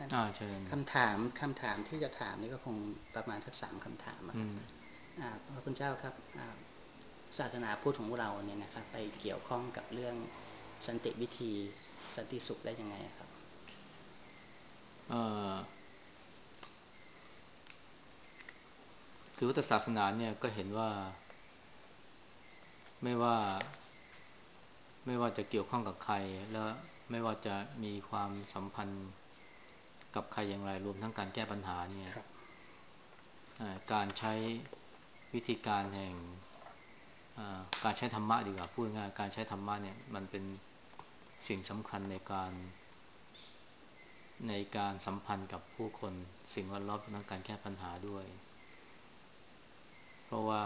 ท่านเชิญคำถามที่จะถามนี่ก็คงประมาณสัก3คำถามครับพระคุณเจ้าครับศาสนาพุทธของเราเนี่ยนะครับไปเกี่ยวข้องกับเรื่องสันติวิธีสันติสุขได้ยังไงครับคือพุทธศาสนาเนี่ยก็เห็นว่าไม่ว่าไม่ว่าจะเกี่ยวข้องกับใครแล้วไม่ว่าจะมีความสัมพันธ์กับใครอย่างไรรวมทั้งการแก้ปัญหาเนี่ยครับการใช้วิธีการแห่งการใช้ธรรมะดีกว่าพูดง่ายการใช้ธรรมะเนี่ยมันเป็นสิ่งสำคัญในการสัมพันธ์กับผู้คนสิ่งแวดล้อมทั้งการแก้ปัญหาด้วยเพราะว่า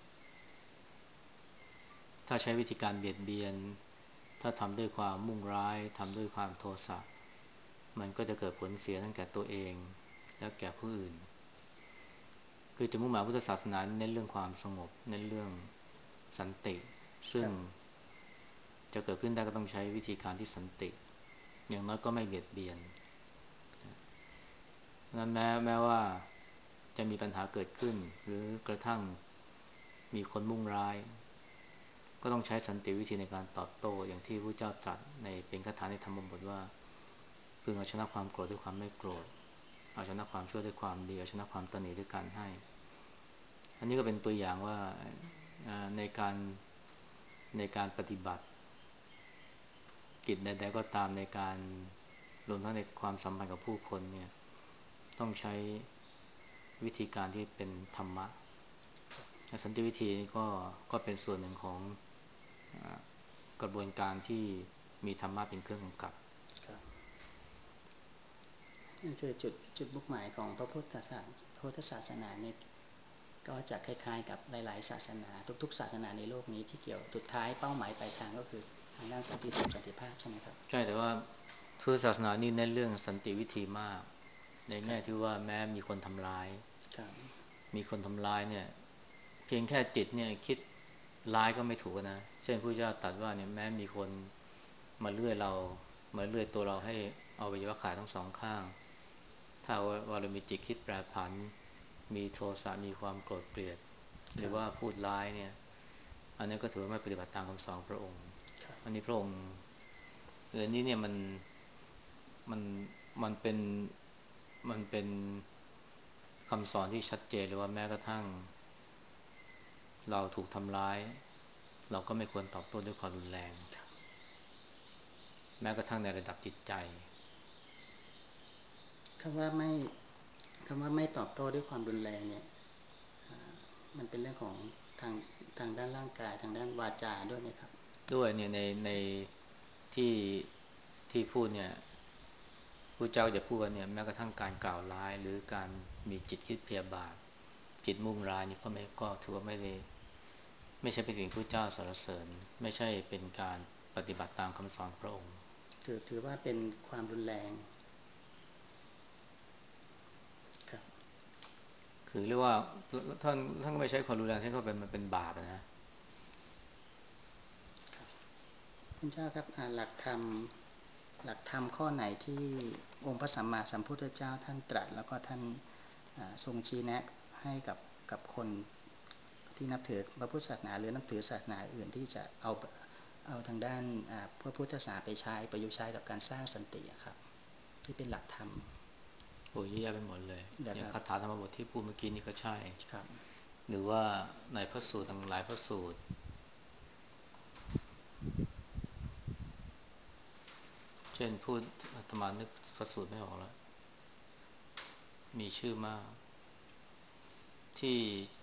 ถ้าใช้วิธีการเบียดเบียนถ้าทำด้วยความมุ่งร้ายทำด้วยความโทสะมันก็จะเกิดผลเสียทั้งแก่ตัวเองและแก่ผู้อื่นคือจะมุ่งหมายพุทธศาสนาเน้นเรื่องความสงบเน้นเรื่องสันติซึ่งจะเกิดขึ้นได้ก็ต้องใช้วิธีการที่สันติอย่างน้อยก็ไม่เบียดเบียนนั้นแม้ว่าจะมีปัญหาเกิดขึ้นหรือกระทั่งมีคนมุ่งร้ายก็ต้องใช้สันติวิธีในการตอบโต้อย่างที่พระเจ้าตรัสในเป็นคาถาในธรรมบทว่าพึงเอาชนะความโกรธด้วยความไม่โกรธเอาชนะความชั่วด้วยความดีเอาชนะความตนีด้วยการให้อันนี้ก็เป็นตัวอย่างว่าในการในการปฏิบัติกิจใดๆก็ตามในการรวมทั้งในความสัมพันธ์กับผู้คนเนี่ยต้องใช้วิธีการที่เป็นธรรมะสันติวิธีนี้ก็เป็นส่วนหนึ่งของกระบวนการที่มีธรรมะเป็นเครื่องกำกับครับนั่นคือจุดมุ่งหมายของพระพุทธศาสนาเนี่ยก็จะคล้ายๆกับหลายๆศาสนาทุกๆศาสนาในโลกนี้ที่เกี่ยวสุดท้ายเป้าหมายปลายทางก็คือทางด้านสันติสุขสันติภาพใช่ไหมครับใช่แต่ว่าพุทธศาสนานี่เน้นเรื่องสันติวิธีมากในแง่ที่ว่าแม้มีคนทำร้ายมีคนทำร้ายเนี่ยเพียงแค่จิตเนี่ยคิดร้ายก็ไม่ถูกนะเช่นพระเจ้าตรัสว่าเนี่ยแม้มีคนมาเลื่อยเรามาเลื่อยตัวเราให้เอาอวัยวะขาทั้งสองข้างถ้าว่าเรามีจิตคิดแปรผันมีโทสะมีความโกรธเกลียดหรือว่าพูดร้ายเนี่ยอันนี้ก็ถือว่าไม่ปฏิบัติตามคำสอนพระองค์อันนี้พระองค์อันนี้เนี่ยมันมันเป็นมันเป็นคำสอนที่ชัดเจนเลยว่าแม้กระทั่งเราถูกทำร้ายเราก็ไม่ควรตอบโต้ด้วยความรุนแรงแม้กระทั่งในระดับจิตใจคำว่าไม่คำว่าไม่ตอบโต้ด้วยความรุนแรงเนี่ยมันเป็นเรื่องของทางทางด้านร่างกายทางด้านวาจาด้วยไหมครับด้วยเนี่ยในที่ที่พูดเนี่ยผู้เจ้าจะพูดว่าเนี่ยแม้กระทั่งการกล่าวร้ายหรือการมีจิตคิดพยาบาทจิตมุ่งร้ายนี่ก็ถือว่าไม่ใช่เป็นสิ่งที่พระเจ้าสรรเสริญไม่ใช่เป็นการปฏิบัติตามคำสอนพระองค์ถือว่าเป็นความรุนแรงครับคือเรียกว่าท่านก็ไม่ใช้ความรุนแรงท่านก็เป็นมันเป็นบาปนะคุณเจ้าครับหลักธรรมข้อไหนที่องค์พระสัมมาสัมพุทธเจ้าท่านตรัสแล้วก็ท่านทรงชี้แนะให้กับคนที่นับถือพระพุทธศาสนาหรือนับถือศาสนาอื่นที่จะเอาทางด้านพระพุทธศาสนาไปใช้ประยุกต์ใช้กับการสร้างสันติครับที่เป็นหลักธรรมโอ้ยเยอะแยะไปหมดเลยอย่างนะครับคาถาธรรมบทที่พูดเมื่อกี้นี่ก็ใช่ครับหรือว่าในพระสูตรต่างหลายพระสูตรเช่นพูดอาตมานึกพระสูตรไม่ออกแล้วมีชื่อมากที่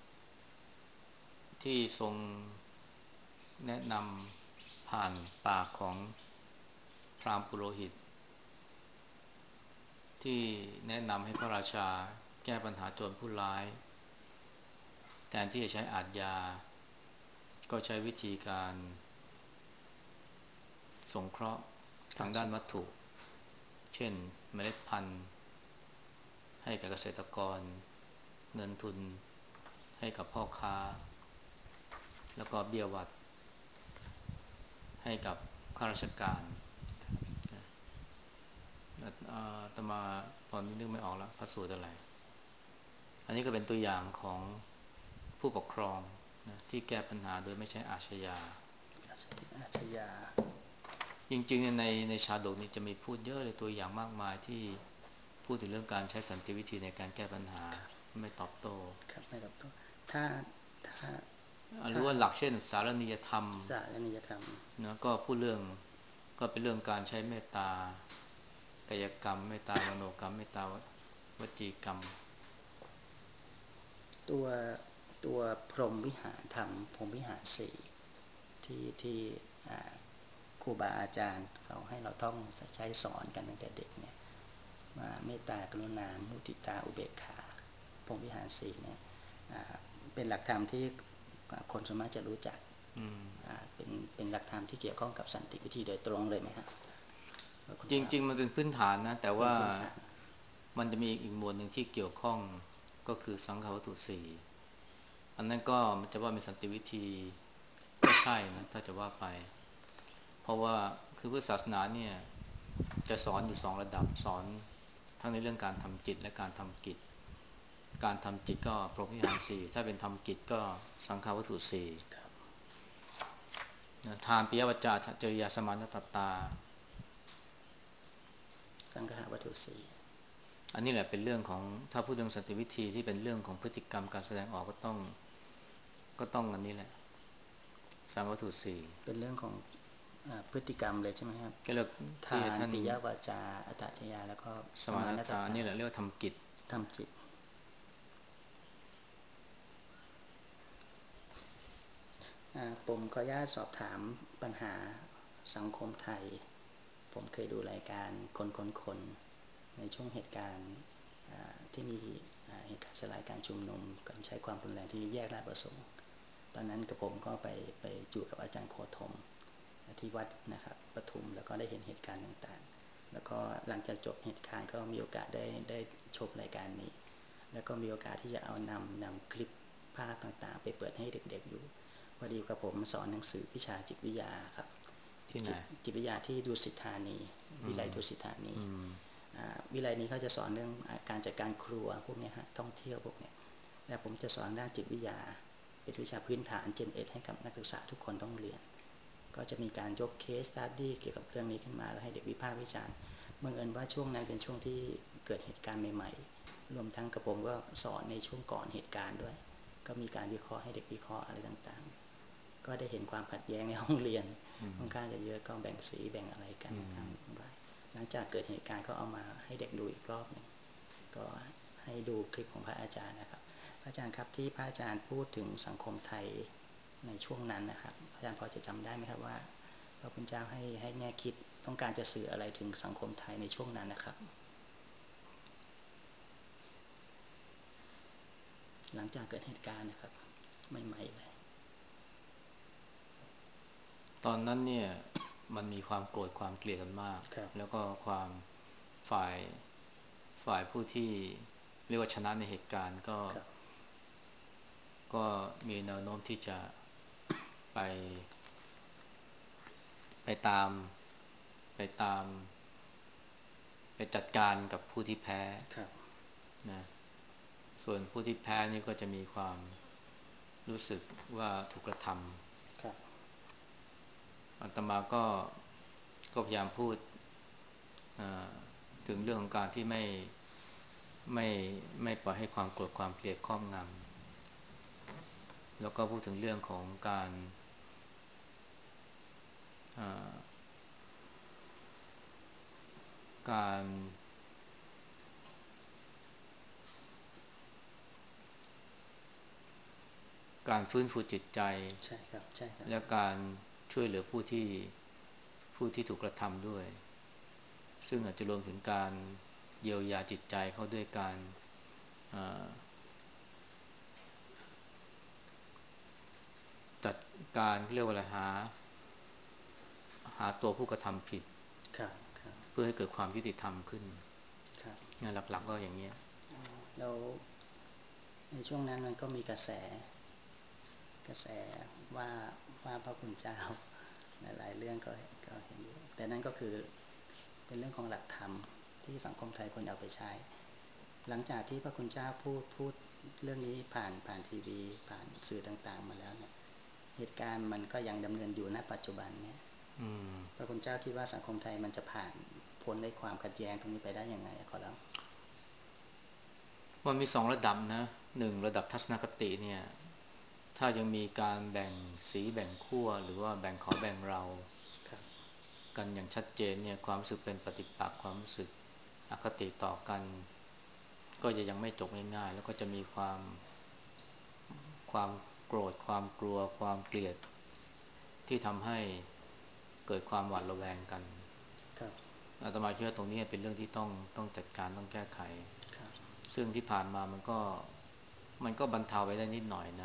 ที่ทรงแนะนำผ่านปากของพราหมณ์ปุโรหิตที่แนะนำให้พระราชาแก้ปัญหาโจรผู้ร้ายแทนที่จะใช้อาทยาก็ใช้วิธีการสงเคราะห์ทางด้านวัตถุเช่นเมล็ดพันธุ์ให้กับเกษตรกรเงินทุนให้กับพ่อค้าแล้วก็เบี้ยหวัดให้กับข้าราชการอาตมาตอนนี้นึกไม่ออกแล้วพระสูตรอะไรอันนี้ก็เป็นตัวอย่างของผู้ปกครองนะที่แก้ปัญหาโดยไม่ใช่อาชญาอาชญาจริงๆในชาดกนี้จะมีพูดเยอะเลยตัวอย่างมากมายที่พูดถึงเรื่องการใช้สันติวิธีในการแก้ปัญหาไม่ตอบโต้ครับไม่รับตัวถ้าถ้าหรือว่าหลักเช่นสารนิยธรรมสารนิยธรรมนะก็พูดเรื่องก็เป็นเรื่องการใช้เมตตากายกรรมเมตตามโนกรรมเมตตาวจีกรรมตัวตัวพรหมวิหารธรรมพรหมวิหารสี่ที่ครูบาอาจารย์เขาให้เราต้องใช้สอนกันตั้งแต่เด็กเนี่ยมาเมตตากรุณามุทิตาอุเบกขาพรหมวิหารสี่เนี่ยเป็นหลักธรรมที่คนส่วนมากจะรู้จักเป็นหลักธรรมที่เกี่ยวข้องกับสันติวิธีโดยตรงเลยไหมครับจริงๆมันเป็นพื้นฐานนะแต่ว่ามันจะมีอีกหมวดหนึ่งที่เกี่ยวข้องก็คือสังฆวัตถุสี่อันนั้นก็มันจะว่ามีสันติวิธีก็ใช่นะถ้าจะว่าไปเพราะว่าคือพุทธศาสนาเนี่ยจะสอนอยู่สองระดับสอนทั้งในเรื่องการทำจิตและการทำกิจการทำจิตก็พรหมวิหารสี่ถ้าเป็นทำกิจก็สังฆวัตถุสี่ทานปิยวัจจาจริยาสมานตตาสังฆวัตถุสี่อันนี้แหละเป็นเรื่องของถ้าพูดถึงสันติวิธีที่เป็นเรื่องของพฤติกรรมการแสดงออกก็ต้องอันนี้แหละสังฆวัตถุสี่เป็นเรื่องของพฤติกรรมเลยใช่ไหมครับก็เรียกทที่านท่านปิยวาจาอัตตจยาแล้วก็สมานสมานตตาตานี่แหละเรียกว่าทำกิจทำจิตผมขออนุญาตสอบถามปัญหาสังคมไทยผมเคยดูรายการคนในช่วงเหตุการณ์ที่มีเหตุการณ์สลายการชุมนุมการใช้ความรุนแรงที่แยกราชประสงค์ตอนนั้นกับผมก็ไปอยู่กับอาจารย์โคธมที่วัดนะครับปทุมแล้วก็ได้เห็นเหตุการณ์ต่างๆแล้วก็หลังจากจบเหตุการณ์ก็มีโอกาสได้ชมรายการนี้แล้วก็มีโอกาสที่จะเอานำคลิปภาพต่างๆไปเปิดให้เด็กๆดูพอดีกับผมสอนหนังสือวิชาจิตวิทยาครับที่ไหนจิตวิทยาที่ดุสิตธานีวิไลดุสิตธานีวิไลนี้เขาจะสอนเรื่องการจัดการครัวพวกนี้ฮะท่องเที่ยวพวกนี้แต่ผมจะสอนด้านจิตวิทยาเป็นวิชาพื้นฐานเจนเอ็ดให้กับนักศึกษาทุกคนต้องเรียนก็จะมีการยกเคสสตั๊ดดี้เกี่ยวกับเรื่องนี้ขึ้นมาแล้วให้เด็กวิพากษ์วิจารณ์บังเอิญว่าช่วงนั้นเป็นช่วงที่เกิดเหตุการณ์ใหม่ๆรวมทั้งกับผมก็สอนในช่วงก่อนเหตุการณ์ด้วยก็มีการวิเคราะห์ให้เด็กวิเคราะห์อะไรต่างๆก็ได้เห็นความขัดแย้งในห้องเรียนค่อนข้างจะเยอะก็แบ่งสีแบ่งอะไรกันค่อนข้างวุ่นวายหลังจากเกิดเหตุการณ์ก็เอามาให้เด็กดูอีกรอบหนึ่งก็ให้ดูคลิปของพระอาจารย์นะครับพระอาจารย์ครับที่พระอาจารย์พูดถึงสังคมไทยในช่วงนั้นนะครับอาจารย์พอจะจำได้ไหมครับว่าพระพุทธเจ้าให้แง่คิดต้องการจะสื่ออะไรถึงสังคมไทยในช่วงนั้นนะครับหลังจากเกิดเหตุการณ์นะครับใหม่ๆเลยตอนนั้นเนี่ยมันมีความโกรธความเกลียดกันมากแล้วก็ความฝ่ายฝ่ายผู้ที่เรียกว่าชนะในเหตุการณ์ก็มีแนวโน้มที่จะไปไปตามไปตามไปจัดการกับผู้ที่แพ้นะส่วนผู้ที่แพ้นี่ก็จะมีความรู้สึกว่าถูกกระทำอาตมาก็พยายามพูดถึงเรื่องของการที่ไม่ไม่ปล่อยให้ความโกรธความเกลียดครอบงำแล้วก็พูดถึงเรื่องของการการฟื้นฟูจิตใจใช่ครับใช่ครับและการช่วยเหลือผู้ที่ถูกกระทำด้วยซึ่งอาจจะรวมถึงการเยียวยาจิตใจเขาด้วยการจัดการเรียกว่าอะไรหาตัวผู้กระทำผิดเพื่อให้เกิดความยุติธรรมขึ้นงานหลักๆก็อย่างนี้แล้วในช่วงนั้นมันก็มีกระแสว่าพระคุณเจ้าหลายๆเรื่องก็เห็นอยู่แต่นั่นก็คือเป็นเรื่องของหลักธรรมที่สังคมไทยควรเอาไปใช้หลังจากที่พระคุณเจ้าพูดเรื่องนี้ผ่านทีวีผ่านสื่อต่างๆมาแล้วเนี่ยเหตุการณ์มันก็ยังดำเนินอยู่ณปัจจุบันเนี่ยพระคุณเจ้าคิดว่าสังคมไทยมันจะผ่านพ้นในความขัดแย้งตรงนี้ไปได้ยังไงขอรับมันมี2ระดับนะ1ระดับทัศนคติเนี่ยถ้ายังมีการแบ่งสีแบ่งขั้วหรือว่าแบ่งเขาแบ่งเรากันอย่างชัดเจนเนี่ยความรู้สึกเป็นปฏิปักษ์ความรู้สึกอคติต่อกันก็จะยังไม่จบง่ายๆแล้วก็จะมีความโกรธความกลัวความเกลียดที่ทำให้เกิดความหวาดระแวงกันอาตมาคิดว่าตรงนี้เป็นเรื่องที่ต้องจัดการต้องแก้ไขซึ่งที่ผ่านมามันก็บรรเทาไปได้นิดหน่อยนะ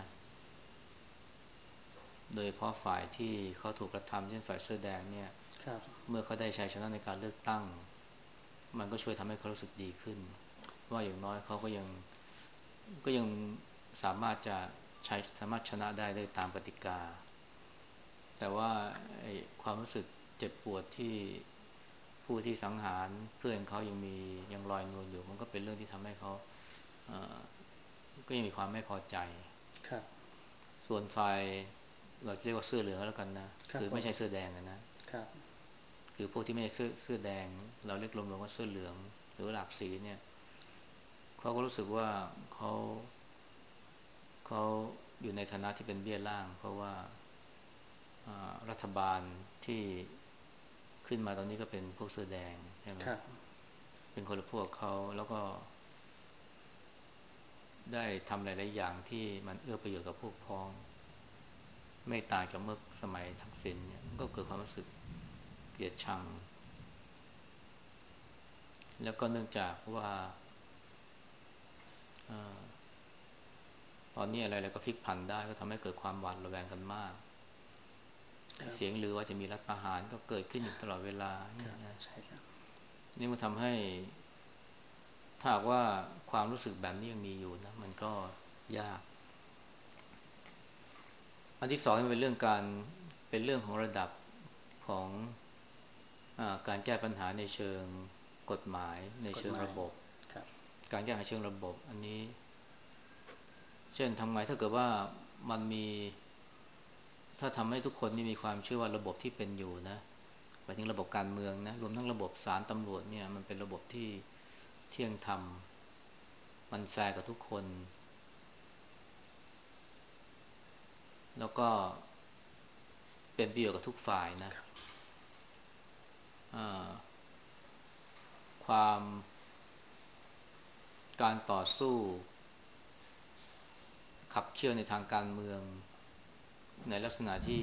โดยเฉพาะฝ่ายที่เขาถูกกระทำเช่นฝ่ายเสื้อแดงเนี่ยเมื่อเขาได้ชัยชนะในการเลือกตั้งมันก็ช่วยทำให้เขารู้สึกดีขึ้นว่าอย่างน้อยเขาก็ยังสามารถจะสามารถชนะได้ตามกติกาแต่ว่าความรู้สึกเจ็บปวดที่ผู้ที่สังหารเพื่อนเขายังลอยนวลอยู่มันก็เป็นเรื่องที่ทำให้เขาก็ยังมีความไม่พอใจส่วนฝ่ายเราเรียกว่าเสื้อเหลืองแล้วกันนะคือไม่ใช่เสื้อแดงนะคือพวกที่ไม่ใช่เสื้อแดงเราเรียกรวมๆว่าเสื้อเหลืองหรือหลากสีเนี่ยเขาก็รู้สึกว่าเขาอยู่ในฐานะที่เป็นเบี้ยล่างเพราะว่ารัฐบาลที่ขึ้นมาตอนนี้ก็เป็นพวกเสื้อแดงใช่ไหมเป็นคนละพวกเขาแล้วก็ได้ทำหลายๆอย่างที่มันเอื้อประโยชน์กับพวกพ้องไม่ต่างจากเมื่อสมัยทักษิณเนี่ยก็เกิดความรู้สึกเกลียดชังแล้วก็เนื่องจากว่าตอนนี้อะไรๆก็พลิกผันได้ก็ทำให้เกิดความหวาดระแวงกันมากเสียงลือว่าจะมีรัฐประหารก็เกิดขึ้นอยู่ตลอดเวลานี่มันทำให้ถ้าว่าความรู้สึกแบบนี้ยังมีอยู่นะมันก็ยากอันที่สองเป็นเรื่องของระดับของการแก้ปัญหาในเชิงกฎหมายในเชิงระบบการแก้ปัญหาเชิงระบบอันนี้เช่นทำไงถ้าเกิดว่ามันมีถ้าทำให้ทุกคนนี่มีความเชื่อว่าระบบที่เป็นอยู่นะหมายถึงระบบการเมืองนะรวมทั้งระบบศาลตำรวจเนี่ยมันเป็นระบบที่เที่ยงธรรมมันแฟร์กับทุกคนแล้วก็เป็นประโยชน์กับทุกฝ่ายนะความการต่อสู้ขับเคี่ยวในทางการเมืองในลักษณะที่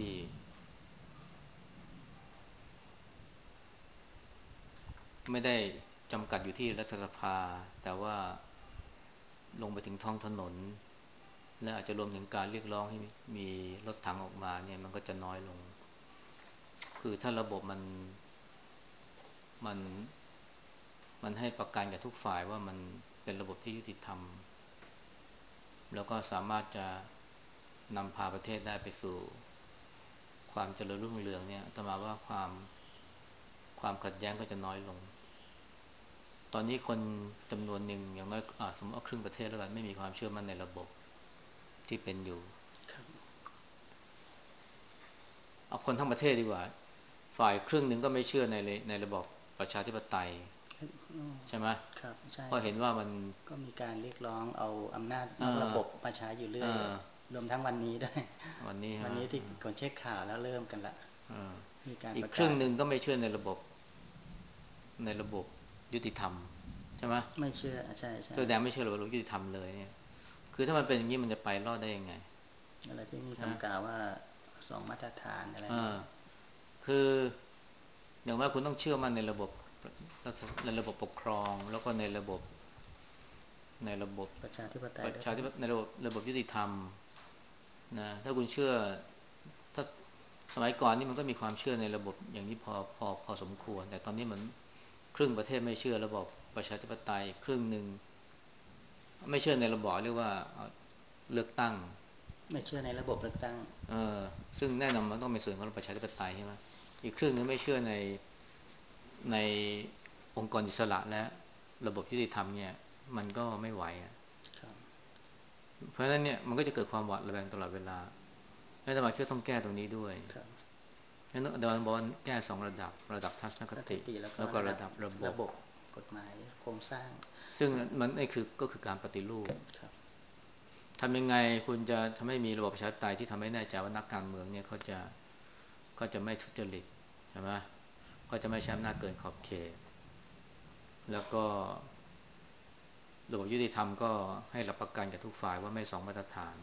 ไม่ได้จำกัดอยู่ที่รัฐสภาแต่ว่าลงไปถึงท้องถนนและอาจจะรวมถึงการเรียกร้องให้มีรถถังออกมาเนี่ยมันก็จะน้อยลงคือถ้าระบบมันมันให้ประกันกับทุกฝ่ายว่ามันเป็นระบบที่ยุติธรรมแล้วก็สามารถจะนำพาประเทศได้ไปสู่ความเจริญรุ่งเรืองเนี่ยต่อมาว่าความขัดแย้งก็จะน้อยลงตอนนี้คนจำนวนหนึ่งอย่างน้อยสมมติเอาครึ่งประเทศแล้วกันไม่มีความเชื่อมั่นในระบบที่เป็นอยู่เอาคนทั้งประเทศดีกว่าฝ่ายครึ่งหนึ่งก็ไม่เชื่อในระบบประชาธิปไตยใช่ไหมครับใช่เพราะเห็นว่ามันก็มีการเรียกร้องเอาอำนาจนอกระบบมาใช้อยู่เรื่อยรวมทั้งวันนี้ด้วยวันนี้ที่ก่อนเช็คข่าวแล้วเริ่มกันละมีการอีกประกาศครึ่งหนึ่งก็ไม่เชื่อในระบบยุติธรรมใช่ไหมไม่เชื่อใช่ใช่แสดงไม่เชื่อระบบยุติธรรมเลยเนี่ยคือถ้ามันเป็นอย่างนี้มันจะไปรอดได้ยังไงอะไรที่มีคำกล่าวว่าสองมาตรฐานอะไรคืออย่างว่าคุณต้องเชื่อมั่นในระบบปกครองแล้วก็ในระบบประชาธิปไตยประชาธิปไตยในระบบยุติธรรมนะถ้าคุณเชื่อถ้าสมัยก่อนนี่มันก็มีความเชื่อในระบบอย่างนี้พอสมควรแต่ตอนนี้มันครึ่งประเทศไม่เชื่อระบบประชาธิปไตยครึ่งหนึ่งไม่เชื่อในระบอบเรียกว่าเลือกตั้งไม่เชื่อในระบบเลือกตั้งซึ่งแน่นอนมันต้องเป็นส่วนของประชาธิปไตยใช่ไหมอีกครึ่งนึงไม่เชื่อในองค์กรอิสระและระบบยุติธรรมเนี่ยมันก็ไม่ไหวเพราะฉะนั้นเนี่ยมันก็จะเกิดความหวาดระแวงตลอดเวลาและอาตมาคิดว่าต้องแก้ตรงนี้ด้วยงั้นอาตมาบอกว่าแก้2ระดับทัศนคติแล้วก็ระดับระบบกฎหมายโครงสร้างซึ่งมันก็คือการปฏิรูปทำยังไงคุณจะทำให้มีระบบประชาธิปไตยที่ทำให้แน่ใจว่านักการเมืองเนี่ยเขาจะไม่ทุจริตใช่ไหมเขาจะไม่ใช้อำนาจเกินขอบเขตแล้วก็ระบบยุติธรรมก็ให้รับประกันกับทุกฝ่ายว่าไม่สองมาตรฐาน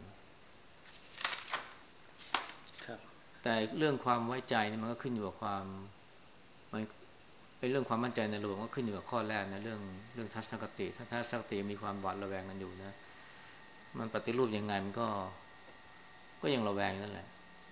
แต่เรื่องความไว้ใจนี่มันก็ขึ้นอยู่กับมันเป็นเรื่องความมั่นใจในระบบก็ขึ้นอยู่กับข้อแรกนะเรื่องทัศนคติถ้าทัศนคติมีความหวาดระแวงกันอยู่นะมันปฏิรูปยังไงมันก็ยังระแวงนั่นแหละ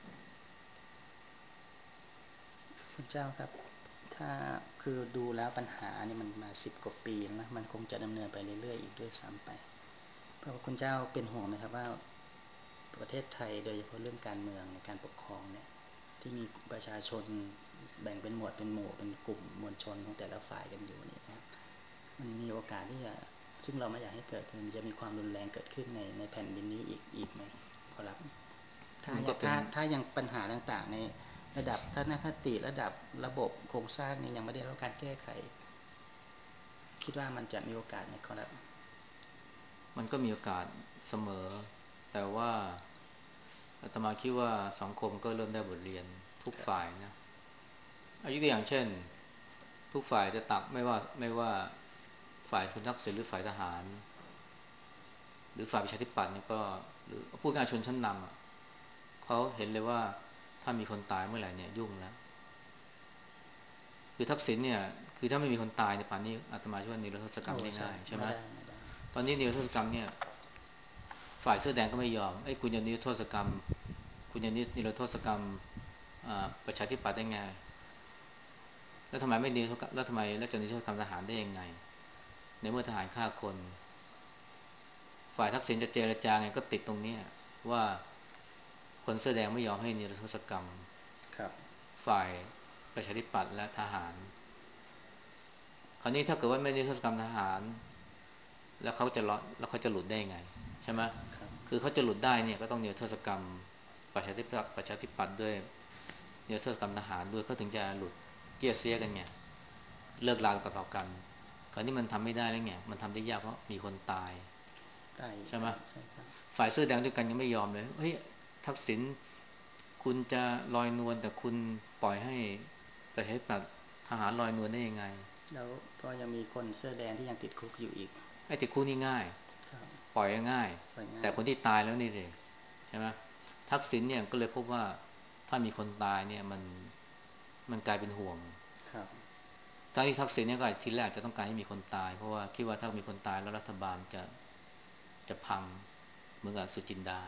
คุณเจ้าครับถ้าคือดูแล้วปัญหานี่มันมา10 กว่าปีนะมันคงจะดำเนินไปเรื่อยๆอีกด้วยซ้ำไปเพราะว่าคุณเจ้าเป็นห่วงไหมครับว่าประเทศไทยโดยเฉพาะเรื่องการเมืองในการปกครองเนี่ยที่มีประชาชนแบ่งเป็นหมวดเป็นหมู่เป็นกลุ่มมวลชนของแต่ละฝ่ายกันอยู่นี่ครับมันมีโอกาสที่จะซึ่งเราไม่อยากให้เกิดคือจะมีความรุนแรงเกิดขึ้นในแผ่นดินนี้อีกไหมครับถ้ายังปัญหาต่างๆในระดับทัศนคติระดับระบบโครงสร้างนี้ยังไม่ได้รับการแก้ไขคิดว่ามันจะมีโอกาสไหมครับมันก็มีโอกาสเสมอแต่ว่าอาตมาคิดว่าสังคมก็เริ่มได้บทเรียนทุกฝ่ายนะยกตัวอย่างเช่นทุกฝ่ายจะตักไม่ว่าฝ่ายคุณทักษิณหรือฝ่ายทหารหรือฝ่ายประชาธิปัตย์เนี่ยก็หรือผู้การชนชั้นนำเขาเห็นเลยว่าถ้ามีคนตายเมื่อไหร่เนี่ยยุ่งแล้วคือทักษิณเนี่ยคือถ้าไม่มีคนตายในป่านนี้อาตมาคิดว่านิรโทษกรรมได้ง่ายใช่ไหมตอนนี้นิรโทษกรรมเนี่ยฝ่ายเสื้อแดงก็ไม่ยอมคุณจะนิรโทษกรรมคุณจะนิรโทษกรรมประชาธิปัตย์ได้ไงแล้วทำไมไม่นิรโทษแล้วทำไมแล้วจะนิรโทษกรรมทหารได้ยังไงในเมื่อทหารฆ่าคนฝ่ายทักษิณจะเจรจาไงก็ติดตรงนี้ว่าคนเสื้อแดงไม่ยอมให้นิรโทษกรรมฝ่ายประชาธิปัตย์และทหารคราวนี้ถ้าเกิดว่าไม่นิรโทษกรรมทหารแล้วเขาจะหลุดได้ไงใช่ไหมคือเขาจะหลุดได้เนี่ยก็ต้องนิรโทษกรรมประชาธิปัตย์ด้วยนิรโทษกรรมทหารด้วยเขาถึงจะหลุดเกลี้ยเสียกันไงเลิกลาต่อกันคราวนี้มันทำไม่ได้แล้วไงมันทำได้ยากเพราะมีคนตายใช่ไหมฝ่ายเสื้อแดงด้วยกันยังไม่ยอมเลยเฮ้ยทักษิณคุณจะลอยนวลแต่คุณปล่อยให้ประชาธิปัตย์ทหารลอยนวลได้ยังไงแล้วก็ยังมีคนเสื้อแดงที่ยังติดคุกอยู่อีกไอ้ติดคุกนี่ง่ายปล่อยง่ายแต่คนที่ตายแล้วนี่สิใช่ไหมทักษิณเนี่ยก็เลยพบว่าถ้ามีคนตายเนี่ยมันกลายเป็นห่วงทั้งที่ทักษิณเนี่ยก็ทีแรกจะต้องการให้มีคนตายเพราะว่าคิดว่าถ้ามีคนตายแล้วรัฐบาลจะพังเหมือนกับสุจินดา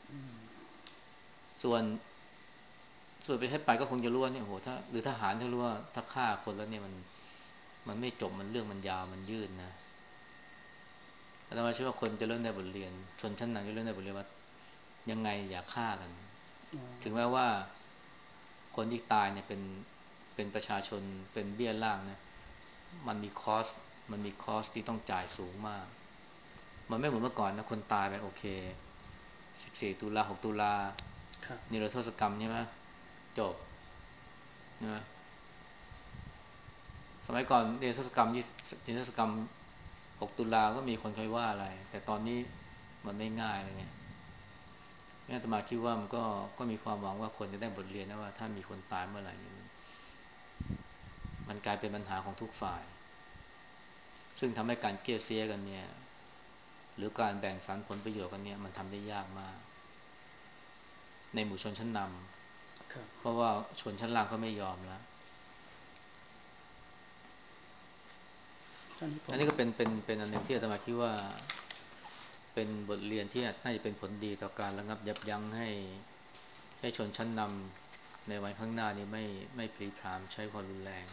ส่วนไปให้ไปก็คงจะรู้ว่าเนี่ยโหถ้าหรือทหารถ้ารู้ว่าถ้าฆ่าคนแล้วเนี่ยมันไม่จบมันเรื่องมันยาวมันยืดนะอาตมาเชื่อว่าคนจะเริ่มได้บทเรียนชนชั้นนำจะเริ่มได้บทเรียนว่ายังไงอย่าฆ่ากันถึงแม้ว่าคนที่ตายเนี่ยเป็นประชาชนเป็นเบี้ยล่างนะมันมีคอสที่ต้องจ่ายสูงมากมันไม่เหมือนเมื่อก่อนนะคนตายไปโอเค14ตุลา6ตุลานิรโทษกรรมใช่ไหมจบนะสมัยก่อนนิรโทษกรรม6ตุลาก็มีคนเคยว่าอะไรแต่ตอนนี้มันไม่ง่ายเลยไงแม่อาตมาคิดว่ามันก็มีความหวังว่าคนจะได้บทเรียนนะว่าถ้ามีคนตายเมื่อไหร่มันกลายเป็นปัญหาของทุกฝ่ายซึ่งทำให้การเกลี้ยเสียกันเนี่ยหรือการแบ่งสรรผลประโยชน์กันเนี่ยมันทำได้ยากมากในหมู่ชนชั้นนำเพราะว่าชนชั้นล่างเขาไม่ยอมแล้วอันนี้ก็เป็นอันหนึ่งที่อาตมาคิดว่าเป็นบทเรียนที่น่าจะเป็นผลดีต่อการระงับยับยั้งให้ชนชั้นนำในวันข้างหน้านี้ไม่พลีพรามใช้ความรุนแรง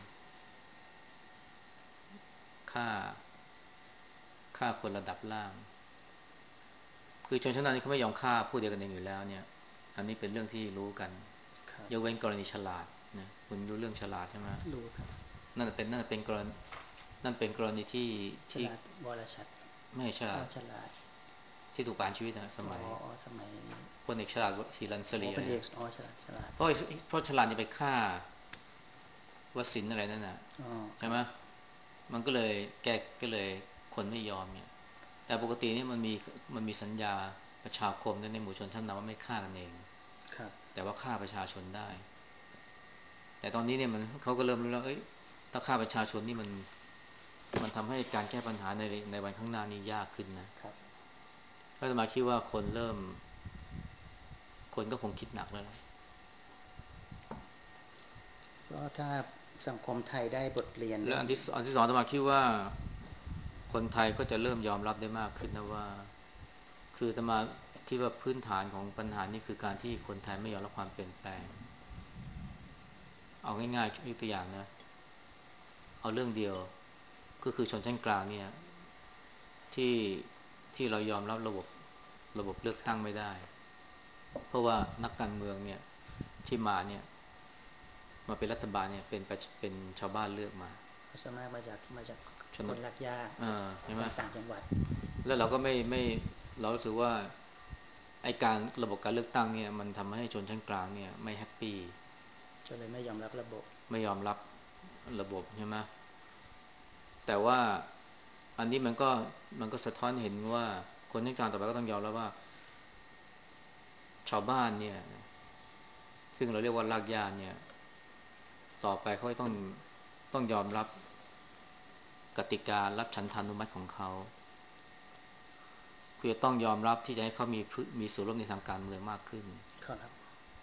ฆ่าคนระดับล่างคือชนชั้นนำนี่เขาไม่ยอมฆ่าผู้เดียวกันเองอยู่แล้วเนี่ยอันนี้เป็นเรื่องที่รู้กันยกเว้นกรณีฉลาดนะคุณรู้เรื่องฉลาดใช่ไหมรู้ครับนั่นเป็นกรณีนั่นเป็นกรณีที่ฉที่ลาดวรชัดไม่ฉลาดฉลาดที่ถูกประหารชีวิตนะสอ๋อมัยสมัยพลเอกฉลาดฮิรัญชอ๋อเป็นเอกลีอะไรนะฉลาดเพราะฉลาดนี่ไปฆ่าวสินทร์อะไรนั่นนะอ๋อคใช่ไหมรับมันก็เลยแกก็เลยคนไม่ยอมเนี่ยแต่ปกตินี่มันมีสัญญาประชาคมในหมู่ชนชั้นนำว่าไม่ฆ่ากันเองครับแต่ว่าฆ่าประชาชนได้แต่ตอนนี้เนี่ยเขาก็เริ่มรู้แล้วเอ้ยถ้าฆ่าประชาชนนี่มันทำให้การแก้ปัญหาในวันข้างหน้านี่ยากขึ้นนะครับก็จะมาคิดว่าคนก็คงคิดหนักแล้วล่ะก็ถ้าสังคมไทยได้บทเรียนแล้วเรื่องอันที่สองจะมาคิดว่าคนไทยก็จะเริ่มยอมรับได้มากขึ้นนะว่าคือจะมาคิดว่าพื้นฐานของปัญหานี้คือการที่คนไทยไม่ยอมรับความเปลี่ยนแปลงเอาง่ายๆยกตัวอย่างนะเอาเรื่องเดียวก็คือชนชั้นกลางเนี่ยที่ที่เรายอมรับระบบเลือกตั้งไม่ได้เพราะว่านักการเมืองเนี่ยที่มาเนี่ยมาเป็นรัฐบาลเนี่ยเป็นชาวบ้านเลือกมาส่วนมากมาจากชนคนรากหญ้าใช่ไหมคนต่างจังหวัดแล้วเราก็ไม่เรารู้สึกว่าไอ้การระบบการเลือกตั้งเนี่ยมันทำให้ชนชั้นกลางเนี่ยไม่แฮปปี้ก็เลยไม่ยอมรับระบบไม่ยอมรับระบบใช่ไหมแต่ว่าอันนี้มันก็สะท้อนเห็นว่าคนชั้นกลางต่อไปก็ต้องยอมรับว่าชาวบ้านเนี่ยซึ่งเราเรียกว่ารากหญ้าเนี่ยต่อไปเขาต้องยอมรับกติการับฉันทานุมัติของเขาคือจะต้องยอมรับที่จะให้เขามีส่วนร่วมในทางการเมืองมากขึ้นครับ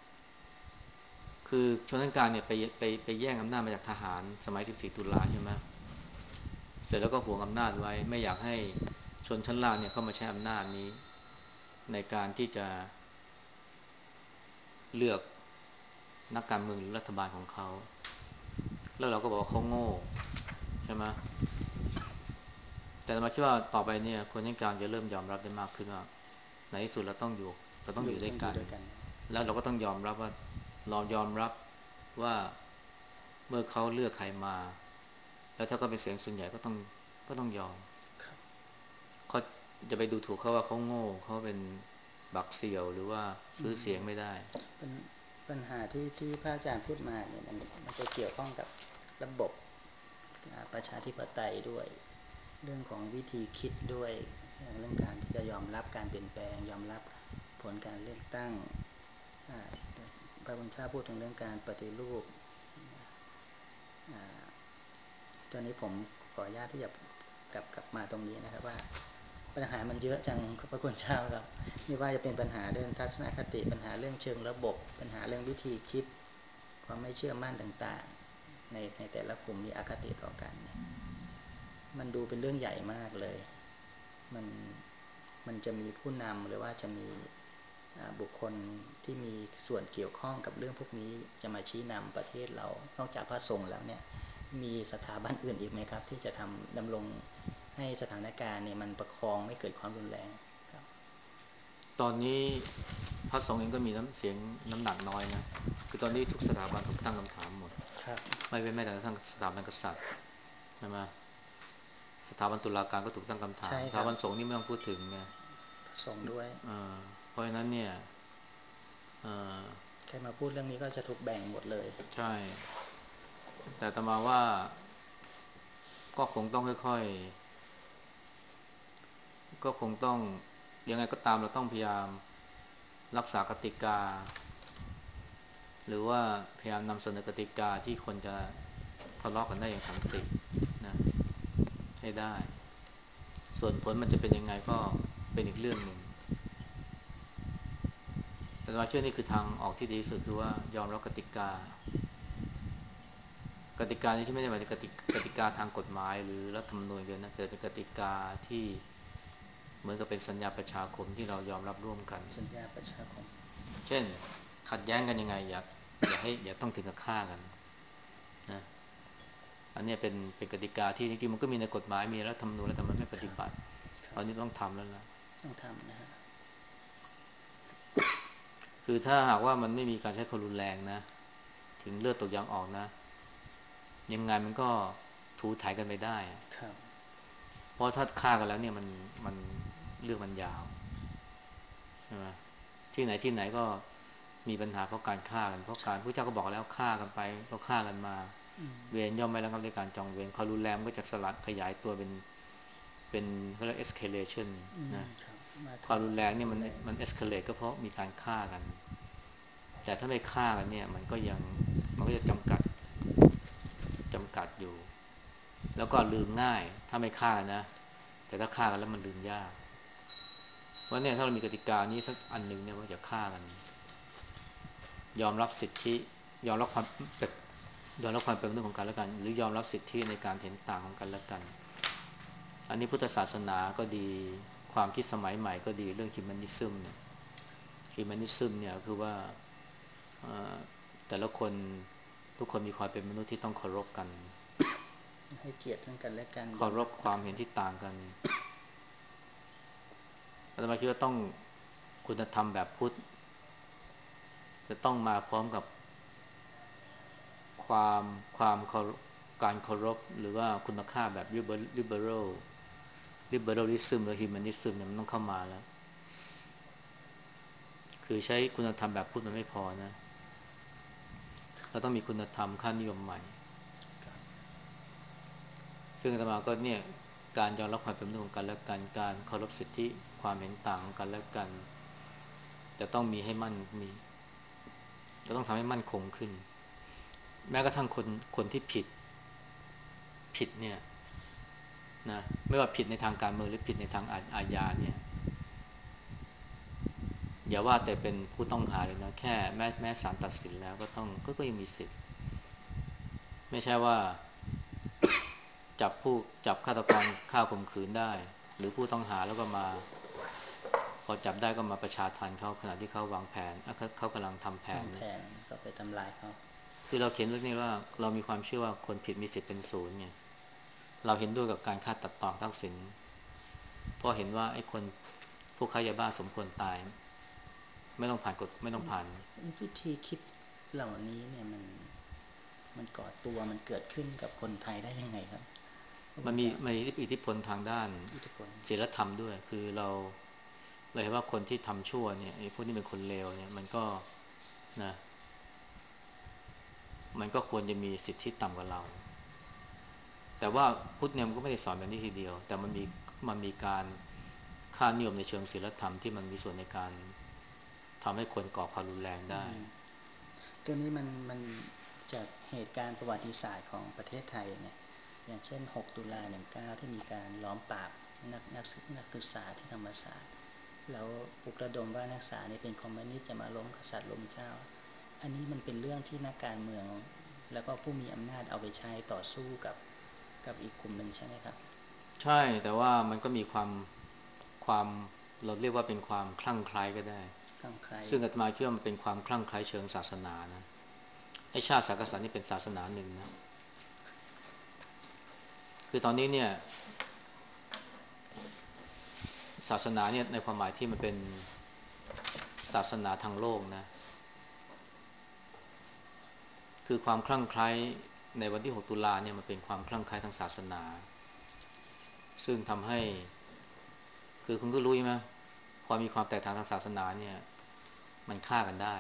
คือชนชั้นกลางเนี่ยไปแย่งอำนาจมาจากทหารสมัย14ตุลาใช่ไหมเสร็จแล้วก็หวงอำนาจไว้ไม่อยากให้ชนชั้นล่างเนี่ยเข้ามาใช้อำนาจนี้ในการที่จะเลือกนักการเมืองหรือรัฐบาลของเขาแล้วเราก็บอกว่าเขาโง่ใช่ไหมแต่มาคิดว่าต่อไปเนี่ยคนชั้นกลางจะเริ่มยอมรับได้มากขึ้นว่าในที่สุดเราต้องอยู่ด้วยกันต้องอยู่ด้วยกันแล้วเราก็ต้องยอมรับว่าเรายอมรับว่าเมื่อเขาเลือกใครมาแล้วถ้าก็เป็นเสียงส่วนใหญ่ก็ต้องยอมเขาจะไปดูถูกเขาว่าเขาโง่เขาเป็นบักเสี่ยวหรือว่าซื้อเสียงไม่ได้เป็นปัญหาที่พระอาจารย์พูดมาเนี่ยมันจะเกี่ยวข้องกับระบบประชาธิปไตยด้วยเรื่องของวิธีคิดด้วยเรื่องการที่จะยอมรับการเปลี่ยนแปลงยอมรับผลการเลือกตั้งพระบุญชาพูดถึงเรื่องการปฏิรูปตอนนี้ผมขออนุญาตที่จะกลับมาตรงนี้นะครับว่าปัญหามันเยอะจังพระคุณเจ้าครับไม่ว่าจะเป็นปัญหาเรื่องทัศนคติปัญหาเรื่องเชิงระบบปัญหาเรื่องวิธีคิดความไม่เชื่อมั่นต่างๆในแต่ละกลุ่มมีอคติต่อกันเนี่ยมันดูเป็นเรื่องใหญ่มากเลยมันมันจะมีผู้นำหรือว่าจะมีบุคคลที่มีส่วนเกี่ยวข้องกับเรื่องพวกนี้จะมาชี้นำประเทศเรานอกจากพระสงฆ์แล้วเนี่ยมีสถาบันอื่นอีกไหมครับที่จะดำรงให้สถานการณ์เนี่ยมันประคองไม่เกิดความรุนแรงครับตอนนี้พระสงฆ์เองก็มีเสียงน้ำหนักน้อยนะคือตอนนี้ทุกสถาบันถูกตั้งคำถามหมดครับไม่เป็นแม้แต่กระทั่งสถาบันกษัตริย์ใช่ไหมสถาบันตุลาการก็ถูกตั้งคำถามใช่ครับสถาบันสงฆ์นี่ไม่ต้องพูดถึงไงส่งด้วยเอเพราะฉะนั้นเนี่ยเออใครมาพูดเรื่องนี้ก็จะถูกแบ่งหมดเลยใช่แต่อาตมาว่าก็คงต้องค่อยๆก็คงต้องยังไงก็ตามเราต้องพยายามรักษากติกาหรือว่าพยายามนำเสนอกติกาที่คนจะทะเลาะกันได้อย่างสันตินะให้ได้ส่วนผลมันจะเป็นยังไงก็เป็นอีกเรื่องหนึ่งแต่เราเชื่อนี่คือทางออกที่ดีที่สุดคือว่ายอมรับกติกานี้ที่ไม่ได้หมายถึงกติกาทางกฎหมายหรือรัฐธรรมนูญเดียวนะแต่เป็นกติกาที่เหมือนกับเป็นสัญญาประชาคมที่เรายอมรับร่วมกันสัญญาประชาคมเช่นขัดแย้งกันยังไงอย่าต้องถึงกับฆ่ากันนะอันนี้เป็นกติกาที่จริงๆมันก็มีในกฎหมายมีรัฐธรรมนูญแล้วแต่มันไม่ปครับฏิบัติครับตอนนี้ต้องทำแล้วนะต้องทำนะฮะคือถ้าหากว่ามันไม่มีการใช้ความรุนแรงนะถึงเลือดตกยางออกนะยังไงมันก็ถูไถกันไปได้ครับเพราะถ้าฆ่ากันแล้วเนี่ยมันเรื่องมันยาวใช่ไหมที่ไหนที่ไหนก็มีปัญหาเพราะการฆ่ากันเพราะการพระเจ้าก็บอกแล้วฆ่ากันไปก็ฆ่ากันมาเวรย่อมไม่ระงับด้วยการจองเวรความรุนแรงก็จะสลัดขยายตัวเป็นเขาเรียก escalation นะความรุนแรงเนี่ยมัน escalate ก็เพราะมีการฆ่ากันแต่ถ้าไม่ฆ่ากันเนี่ยมันก็จะจำกัดอยู่แล้วก็ลืมง่ายถ้าไม่ฆ่านะแต่ถ้าฆ่ากันแล้วมันลืมยากเพราะเนี่ยถ้าเรามีกติกานี้สักอันหนึ่งเนี่ยว่าจะฆ่ากันยอมรับสิทธิยอมรับความเป็นยอมรับความเป็นมนุษย์ของกันและกันหรือยอมรับสิทธิในการเห็นต่างของกันและกันอันนี้พุทธศาสนาก็ดีความคิดสมัยใหม่ก็ดีเรื่องฮิวแมนิซึมเนี่ยฮิวแมนิซึมเนี่ยคือว่าแต่ละคนทุกคนมีความเป็นมนุษย์ที่ต้องเคารพกันให้เกียรติซึ่งกันและกันเคารพความเห็นที่ต่างกันอาตมาคิดว่าต้องคุณธรรมแบบพุทธจะต้องมาพร้อมกับความความการเคารพหรือว่าคุณค่าแบบ liberalism หรือ humanism เนี่ยมันต้องเข้ามาแล้วคือใช้คุณธรรมแบบพุทธมันไม่พอนะเราต้องมีคุณธรรมค่านิยมใหม่ซึ่งอาตมาก็เนี่ยการยอมรับความเป็นมนุษย์ของกันและกันการเคารพสิทธิความเห็นต่างของกันและกันจะต้องมีให้มั่นมีจะต้องทำให้มั่นคงขึ้นแม้กระทั่งคนที่ผิดเนี่ยนะไม่ว่าผิดในทางการเมืองหรือผิดในทางอาญาเนี่ยอย่าว่าแต่เป็นผู้ต้องหาเลยนะแค่แม้ศาลตัดสินแล้วก็ยังมีสิทธิ์ไม่ใช่ว่าจับฆาตกรฆ่าข่มขืนได้หรือผู้ต้องหาแล้วก็มาพอจับได้ก็มาประชาทัณฑ์เขาขณะที่เขาวางแผนเขากำลังทำแผนก็ไปทำลายเขาคือเราเขียนเรื่องนี้ว่าเรามีความเชื่อว่าคนผิดมีสิทธิ์เป็นศูนย์เนี่ยเราเห็นด้วยกับการฆ่าตัดตอนทักษิณเพราะเห็นว่าไอ้คนผู้ค้ายาบ้าสมควรตายไม่ต้องผ่านกฎไม่ต้องผ่านวิธีคิดเหล่านี้เนี่ยมันก่อตัวมันเกิดขึ้นกับคนไทยได้ยังไงครับมันมีอิทธิพลทางด้านศีลธรรมด้วยคือเราเห็นว่าคนที่ทำชั่วเนี่ยไอ้พวกนี้เป็นคนเลวเนี่ยนะมันก็ควรจะมีสิทธิต่ำกว่าเราแต่ว่าพุทธเนี่ยมันก็ไม่ได้สอนแบบนี้ทีเดียวแต่มันมีการค่านิยมในเชิงศีลธรรมที่มันมีส่วนในการทำให้คนก่อความรุนแรงได้ตัวนี้มันจากเหตุการณ์ประวัติศาสตร์ของประเทศไทยเนี่ยอย่างเช่น6ตุลา19ที่มีการล้อมปราบนักศึกษาที่ธรรมศาสตร์แล้วปลุกระดมว่านักศึกษานี่เป็นคอมมิวนิสต์จะมาล้มกษัตริย์ล้มเจ้าอันนี้มันเป็นเรื่องที่นักการเมืองแล้วก็ผู้มีอำนาจเอาไปใช้ต่อสู้กับอีกกลุ่มหนึ่งใช่ไหมครับใช่แต่ว่ามันก็มีความเราเรียกว่าเป็นความคลั่งไคล้ก็ได้คลั่งไคล้ซึ่งอาตมาคิดว่ามันเป็นความคลั่งไคล้เชิงศาสนานะไอ้ชาติศาสนานี่เป็นศาสนาหนึ่งนะคือตอนนี้เนี่ยศาสนาเนี่ยในความหมายที่มันเป็นศาสนาทางโลกนะคือความคลั่งไคล้ในวันที่6ตุลาเนี่ยมันเป็นความคลั่งไคล้ทางศาสนาซึ่งทำให้คือคุณก็รู้ใช่ไหมพอมีความแตกต่างทางศาสนาเนี่ยมันฆ่ากันได้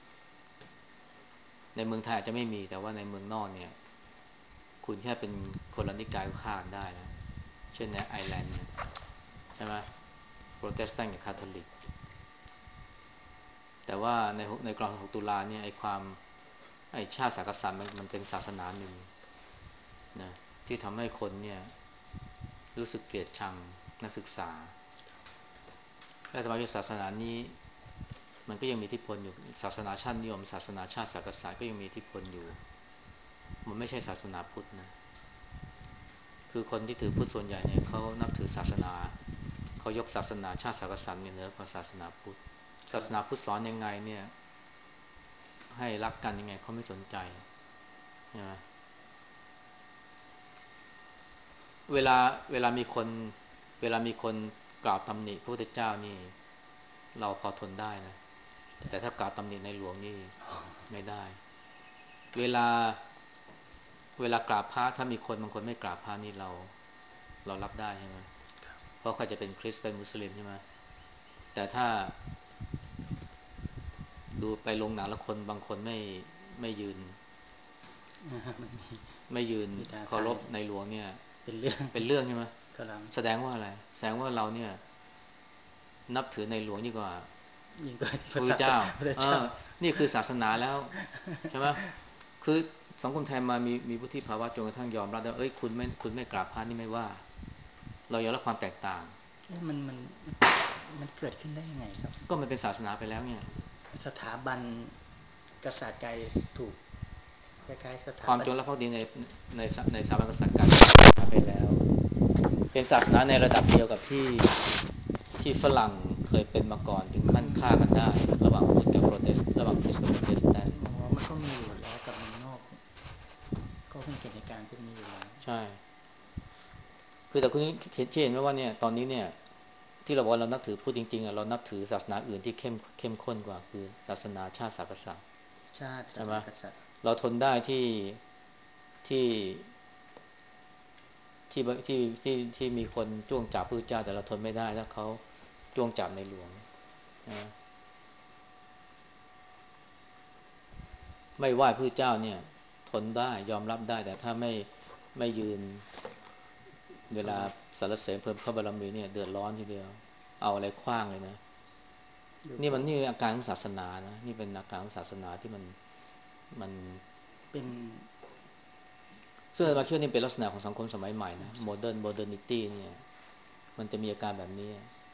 ในเมืองไทยอาจจะไม่มีแต่ว่าในเมืองนอกเนี่ยคุณแค่เป็นคนละนิกายก็ฆ่ากันได้นะเช่นในไอร์แลนด์เนี่ยใช่ไหมโปรเตสแตนต์กับคาทอลิกแต่ว่าในกรณี6ตุลาเนี่ยไอ้ชาติศาสนามันเป็นศาสนาหนึ่งนะที่ทำให้คนเนี่ยรู้สึกเกลียดชังนักศึกษาและธรรมวิศาสนานี้มันก็ยังมีอิทธิพลอยู่ศาสนาชาตินิยมศาสนาชาติศาสนาก็ยังมีอิทธิพลอยู่มันไม่ใช่ศาสนาพุทธนะคือคนที่ถือพุทธส่วนใหญ่เนี่ยเขานับถือศาสนาเขายกศาสนาชาติศาสนาเนี่ยเหนือกว่าศาสนาพุทธศาสนาพุทธสอนยังไงเนี่ยให้รักกันยังไงเขาไม่สนใจใช่ไหมเวลาเวลามีคนเวลามีคนกล่าวตำหนิพระพุทธเจ้านี่เราพอทนได้นะแต่ถ้ากล่าวตำหนิในหลวงนี่ไม่ได้เวลาเวลากราบพระถ้ามีคนบางคนไม่กราบพระนี่เรารับได้ใช่ไหมเพราะเขาจะเป็นคริสต์เป็นมุสลิมใช่ไหมแต่ถ้าดูไปโรงหนังแล้วคนบางคนไม่ยืนมันมีไม่ยืนมีท้าเคารทายพในหลวงเนี่ยเป็นเรื่องเป็นเรื่องใช่ไหมกำลังแสดงว่าอะไรแสดงว่าเราเนี่ยนับถือในหลวงยิ่งกว่ายิ่งกว่าพระพุทธเจ้าพระเจ้านี่คือศาสนาแล้วใช่ไหมคือสังคมไทยมามีวุฒิภาวะจนกระทั่งยอมรับว่าเอ้ยคุณไม่กราบพระนี่ไม่ว่าเรายอมรับความแตกต่างมันเกิดขึ้นได้ยังไงครับก็มันเป็นศาสนาไปแล้วเนี่ยสถาบันกษัตริย์กลายถูกคล้ายๆสถาความบันจงรักภักดีในสถาบันกษัตริย์กลายเป็นศาสนาไปแล้วเป็นศาสนาในระดับเดียวกับที่ฝรั่งเคยเป็นมาก่อนถึงขั้นฆ่ากันได้ระหว่างพุทธกับโปรเตสระหว่างคริสต์กับโปรเตสแตนต์อ๋อมันก็มีอยู่แล้วกับเมืองนอกก็มีเหตุการณ์พวกนี้อยู่แล้วใช่คือแต่คุณเห็นไหมว่าเนี่ยตอนนี้เนี่ยที่เราบอกเรานับถือพูดจริงๆเรานับถือศาสนาอื่นที่เข้มข้นกว่าคือศาสนาชาติศาสนกษัตริย์ชาติศาใช่ไหมสนากษัตริย์เราทนได้ที่ที่มีคนจ้วงจับพระเจ้าแต่เราทนไม่ได้ถ้าเขาจ้วงจับในหลวงนะไม่ไหว้พระเจ้าเนี่ยทนได้ยอมรับได้แต่ถ้าไม่ยืนเวลาเคารพสรรเสริญเพิ่มพระบารมีเนี่ยเดือดร้อนทีเดียวเอาอะไรขว้างเลยนะดูนี่มันนี่อาการของศาสนานะนี่เป็นอาการของศาสนาที่มันเป็นซึ่งเป็นอามาเชื่อนี่เป็นลักษณะของสังคมสมัยใหม่นะโมเดิร์นิตี้เนี่ยมันจะมีอาการแบบนี้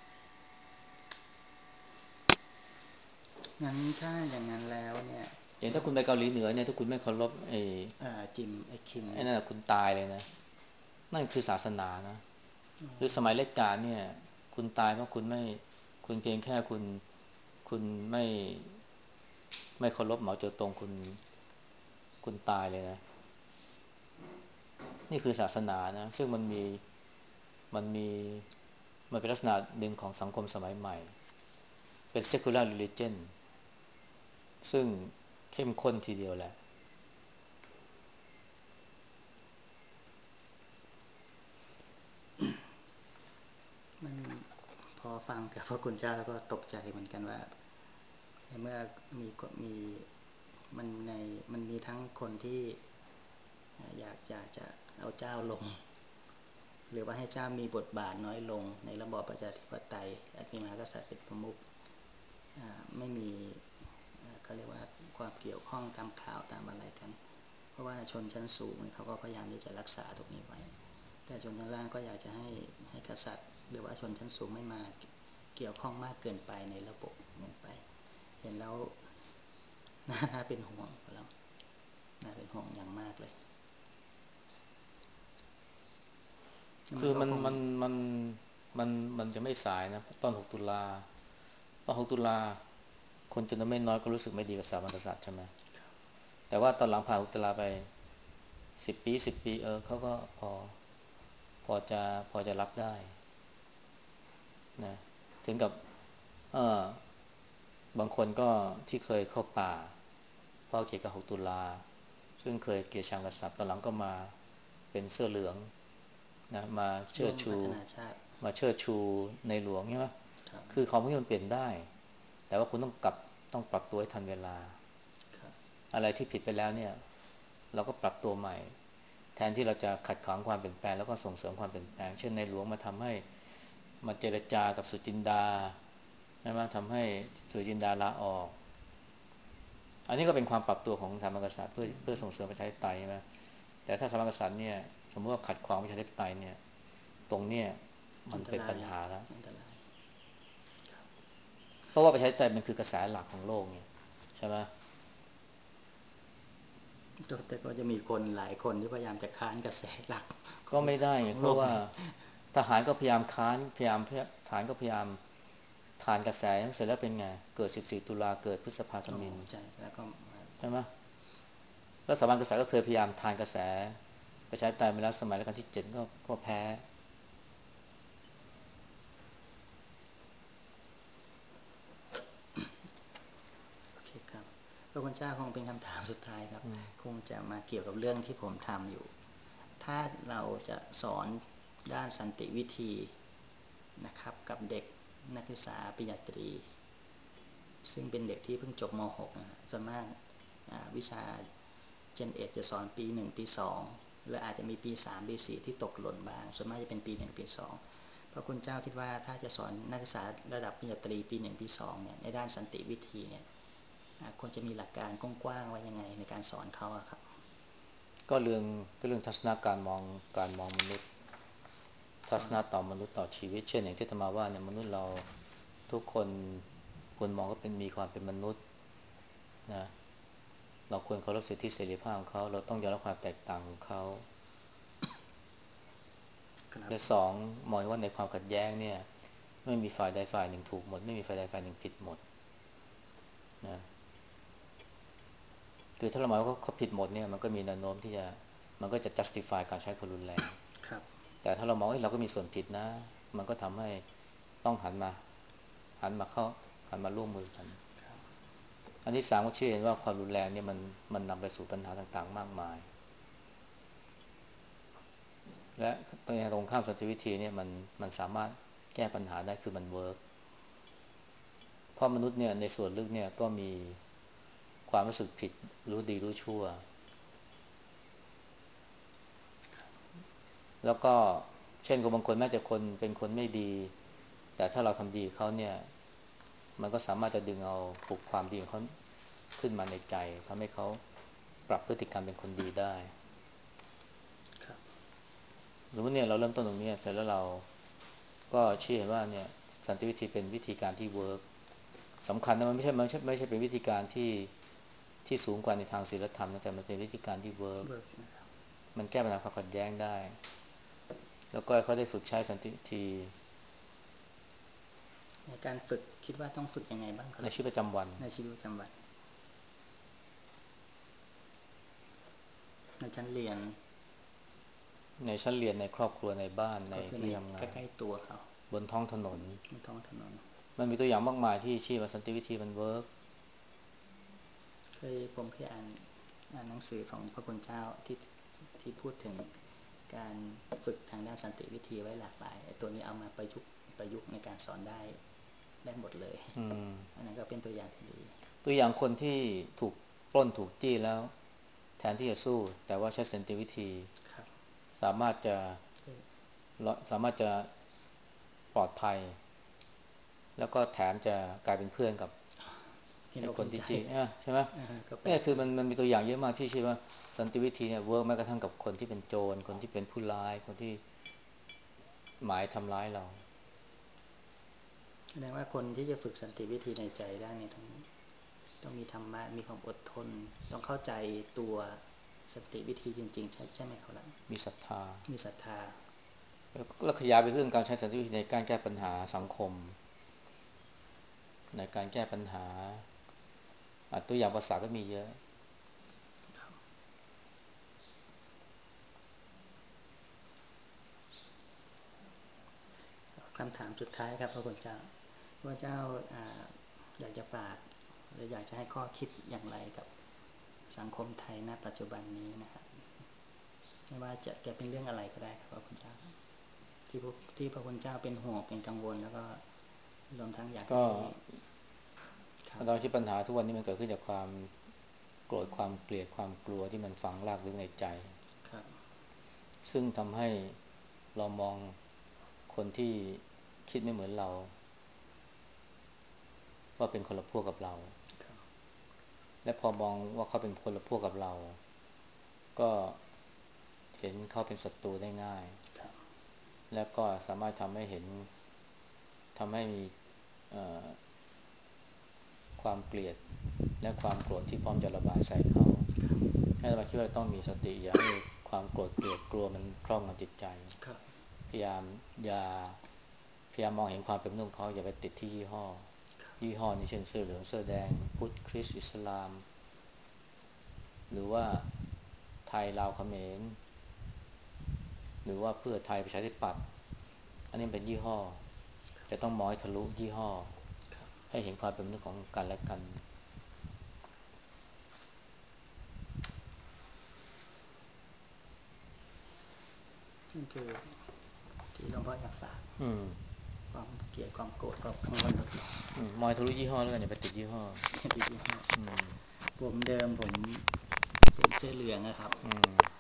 งั้นถ้าอย่างนั้นแล้วเนี่ยอย่างถ้าคุณไปเกาหลีเหนือเนี่ยถ้าคุณไม่เคารพจิมไอคิมไอ้นั่นคุณตายเลยนะนั่นคือศาสนานะหรือสมัยรัชกาลเนี่ยคุณตายเพราะคุณเพียงแค่คุณไม่เคารพเหมาเจ๋อตงคุณตายเลยนะนี่คือศาสนานะซึ่งมันมีมันเป็นลักษณะหนึ่งของสังคมสมัยใหม่เป็น secular religion ซึ่งเข้มข้นทีเดียวแหละมันพอฟังกับพระคุณเจ้าแล้วก็ตกใจเหมือนกันว่าในเมื่อมีมันมีทั้งคนที่อยากจะเอาเจ้าลงหรือว่าให้เจ้ามีบทบาทน้อยลงในระบอบประชาธิปไตยมีมหากษัตริย์เป็นประมุขไม่มีเขาเรียกว่าความเกี่ยวข้องตามข่าวตามอะไรกันเพราะว่าชนชั้นสูงเขาก็พยายามที่จะรักษาตรงนี้ไว้แต่ชนชั้นล่างก็อยากจะให้กษัตริย์หรือว่าชนชั้นสูงไม่มาเกี่ยวข้องมากเกินไปในระบบเงินไปเห็นแล้วน่าเป็นห่วงเราน่าเป็นห่วงอย่างมากเลยคือก็คงมันมันจะไม่สายนะตอน6 ตุลาตอน6 ตุลาคนจำนวนไม่น้อยก็รู้สึกไม่ดีกับสถาบันกษัตริย์ใช่ไหมแต่ว่าตอนหลังผ่าน6 ตุลาไป10 ปีเขาก็พอจะพอจะรับได้นะถึงกับเออบางคนก็ที่เคยเข้าป่าเพราะเกี่ยวกับ6 ตุลาซึ่งเคยเกลียดชังกษัตริย์ตอนหลังก็มาเป็นเสื้อเหลืองนะมาเชิร่วมดชูพัฒนาชาติมาเชิดชูในหลวงใช่ไหมครับคือของพวกนี้มันเปลี่ยนได้แต่ว่าคุณต้องปรับตัวให้ทันเวลาครับอะไรที่ผิดไปแล้วเนี่ยเราก็ปรับตัวใหม่แทนที่เราจะขัดขวางความเปลี่ยนแปลงแล้วก็ส่งเสริมความเปลี่ยนแปลงเช่นในหลวงมาทำให้มาเจรจากับสุจินดาใช่ไหมทำให้สุจินดาลาออกอันนี้ก็เป็นความปรับตัวของสถาบันกษัตริย์เพื่อส่งเสริมประชาธิปไตยใช่ไหมแต่ถ้าสถาบันกษัตริย์เนี่ยสมมติว่าขัดขวางประชาธิปไตยเนี่ยตรงเนี่ยมันเป็นอันตรายปัญหาแล้วอันตรายเพราะว่าประชาธิปไตยมันคือกระแสหลักของโลกเนี่ยใช่ไหมแต่ก็จะมีคนหลายคนที่พยายามจะค้านกระแสหลักของก็ไม่ได้ของเพราะว่าโลกนี้ทหารก็พยายามค้านทหารก็พยายามทานกระแสเสร็จแล้วเป็นไงเกิด14 ตุลาเกิดพฤษภาธโอ้มิฬใช่แล้วก็ใช่ไหมแล้วสถาบันกษัตริย์ก็เคยพยายามทานกระแสประชาธิปไตยมาแล้วสมัยรัชกาลที่ 7ก็แพ้โอเคครับก็ระคุณเจ้าคงเป็นคำถามสุดท้ายครับคงจะมาเกี่ยวกับเรื่องที่ผมทำอยู่ถ้าเราจะสอนด้านสันติวิธีนะครับกับเด็กนักศึกษาปริญญาตรีซึ่งเป็นเด็กที่เพิ่งจบม .6 ส่วนมากวิชาเจนเอ็ดจะสอนปี1ปี2หรืออาจจะมีปี3ปี4ที่ตกหล่นบ้างส่วนมากจะเป็นปี1ปี2พระคุณเจ้าคิดว่าถ้าจะสอนนักศึกษาระดับปริญญาตรีปี1ปี2เนี่ยในด้านสันติวิธีเนี่ยควรจะมีหลักการกว้างๆไว้ยังไงในการสอนเขาครับก็เรื่องทัศนการมองมนุษย์ทัศนะต่อมนุษย์ต่อชีวิตเช่นอย่างที่อาตมาว่าเนี่ยมนุษย์เราทุกคนควรมองว่ามีความเป็นมนุษย์นะเราควรเคารพสิทธิเสรีภาพของเขาเราต้องยอมรับความแตกต่างของเขาและสองมองว่าในความขัดแย้งเนี่ยไม่มีฝ่ายใดฝ่ายหนึ่งถูกหมดไม่มีฝ่ายใดฝ่ายหนึ่งผิดหมดนะคือถ้าเราหมายว่าเขาผิดหมดเนี่ยมันก็มีแนวโน้มที่จะมันก็จะ justify การใช้ความรุนแรงแต่ถ้าเรามองว่าเราก็มีส่วนผิดนะมันก็ทำให้ต้องหันมาร่วมมือกันอันที่สามก็เชื่อเห็นว่าความรุนแรงเนี่ยมันนำไปสู่ปัญหาต่างๆมากมายและตรงข้ามสันติวิธีเนี่ยมันสามารถแก้ปัญหาได้คือมันเวิร์กเพราะมนุษย์เนี่ยในส่วนลึกเนี่ยก็มีความรู้สึกผิดรู้ดีรู้ชั่วแล้วก็เช่นคนบางคนแม้จะเป็นคนไม่ดีแต่ถ้าเราทำดีเขาเนี่ยมันก็สามารถจะดึงเอาปลุกความดีของเขาขึ้นมาในใจทำให้เขาปรับพฤติกรรมเป็นคนดีได้หรือว่าเนี่ยเราเริ่มต้นตรงนี้เสร็จแล้วเราก็เชื่อว่าเนี่ยสันติวิธีเป็นวิธีการที่เวิร์กสำคัญนะมันไม่ใช่เป็นวิธีการที่สูงกว่าในทางศีลธรรมนะแต่มันเป็นวิธีการที่เวิร์กมันแก้ปัญหาความขัดแย้งได้แล้วก็เขาได้ฝึกใช้สันติวิธีในการฝึกคิดว่าต้องฝึกยังไงบ้างครับในชีวิตประจำวันในชีวิตประจำวันในชั้นเรียนในครอบครัวในบ้านในที่ทำงานใกล้ๆตัวเขาบนท้องถนนบนท้องถนนมันมีตัวอย่างมากมายที่ชี้ว่าสันติวิธีมันเวิร์กผมเคยอ่านหนังสือของพระคุณเจ้าที่พูดถึงการฝึกทางด้านสันติวิธีไว้หลากหลายตัวนี้เอามาประยุกต์ในการสอนได้หมดเลยอันนั้นก็เป็นตัวอย่างที่ดีตัวอย่างคนที่ถูกปล้นถูกจี้แล้วแทนที่จะสู้แต่ว่าใช้สันติวิธีสามารถจะปลอดภัยแล้วก็แถมจะกลายเป็นเพื่อนกับไอ้คนที่จี้ใช่ไหมเนี่ยคือมันมีตัวอย่างเยอะมากที่ชี้ว่าสันติวิธีเนี่ยเวิร์กแม้กระทั่งกับคนที่เป็นโจรคนที่เป็นผู้ร้ายคนที่หมายทำร้ายเราแสดงว่าคนที่จะฝึกสันติวิธีในใจได้เนี่ยต้องมีธรรมะมีความอดทนต้องเข้าใจตัวสันติวิธีจริงๆใช่ไหมครับมีศรัทธาแล้วขยายไปเรื่องการใช้สันติวิธีในการแก้ปัญหาสังคมในการแก้ปัญหาตัวอย่างภาษาก็มีเยอะคำถามสุดท้ายครับพระคุณเจ้าอยากจะฝากหรืออยากจะให้ข้อคิดอย่างไรกับสังคมไทยณปัจจุบันนี้นะครับไม่ว่าจะเป็นเรื่องอะไรก็ได้ครับพระคุณเจ้าที่พระคุณเจ้าเป็นห่วงเป็นกังวลแล้วก็รวมทั้งอยากให้เราคิดปัญหาทุกวันนี้มันเกิดขึ้นจากความโกรธความเกลียดความกลัวที่มันฝังรากลึกในใจซึ่งทำให้เรามองคนที่คิดไม่เหมือนเราว่าเป็นคนละพวกกับเราและพอมองว่าเขาเป็นคนละพวกกับเราก็เห็นเขาเป็นศัตรูได้ง่ายและก็สามารถทำให้มีความเกลียดและความโกรธที่พร้อมจะระบายใส่เขาให้เราคิดว่าต้องมีสติอย่าให้ความโกรธเกลียดกลัวมันครอบงำจิตใจพยายามอย่าพยายามมองเห็นความเป็นมนุษย์ของเขาอย่าไปติดที่ยี่ห้อนี้เช่นเสื้อเหลืองเสื้อแดงพุทธคริสต์อิสลามหรือว่าไทยลาวเขมรหรือว่าเพื่อไทยประชาธิปัตย์อันนี้เป็นยี่ห้อจะต้องมองให้ทะลุยี่ห้อให้เห็นความเป็นมนุษย์ของกันและกันนั่นคือที่หลวงพ่ออยากฝากอืมความเกลียดความโกรธความกังวลลดลงมอยทะลุยี่ห้อแล้วกันอย่าไปติดยี่ห้อติดยี่ห้อผมเดิมผมเสื้อเหลืองนะครับ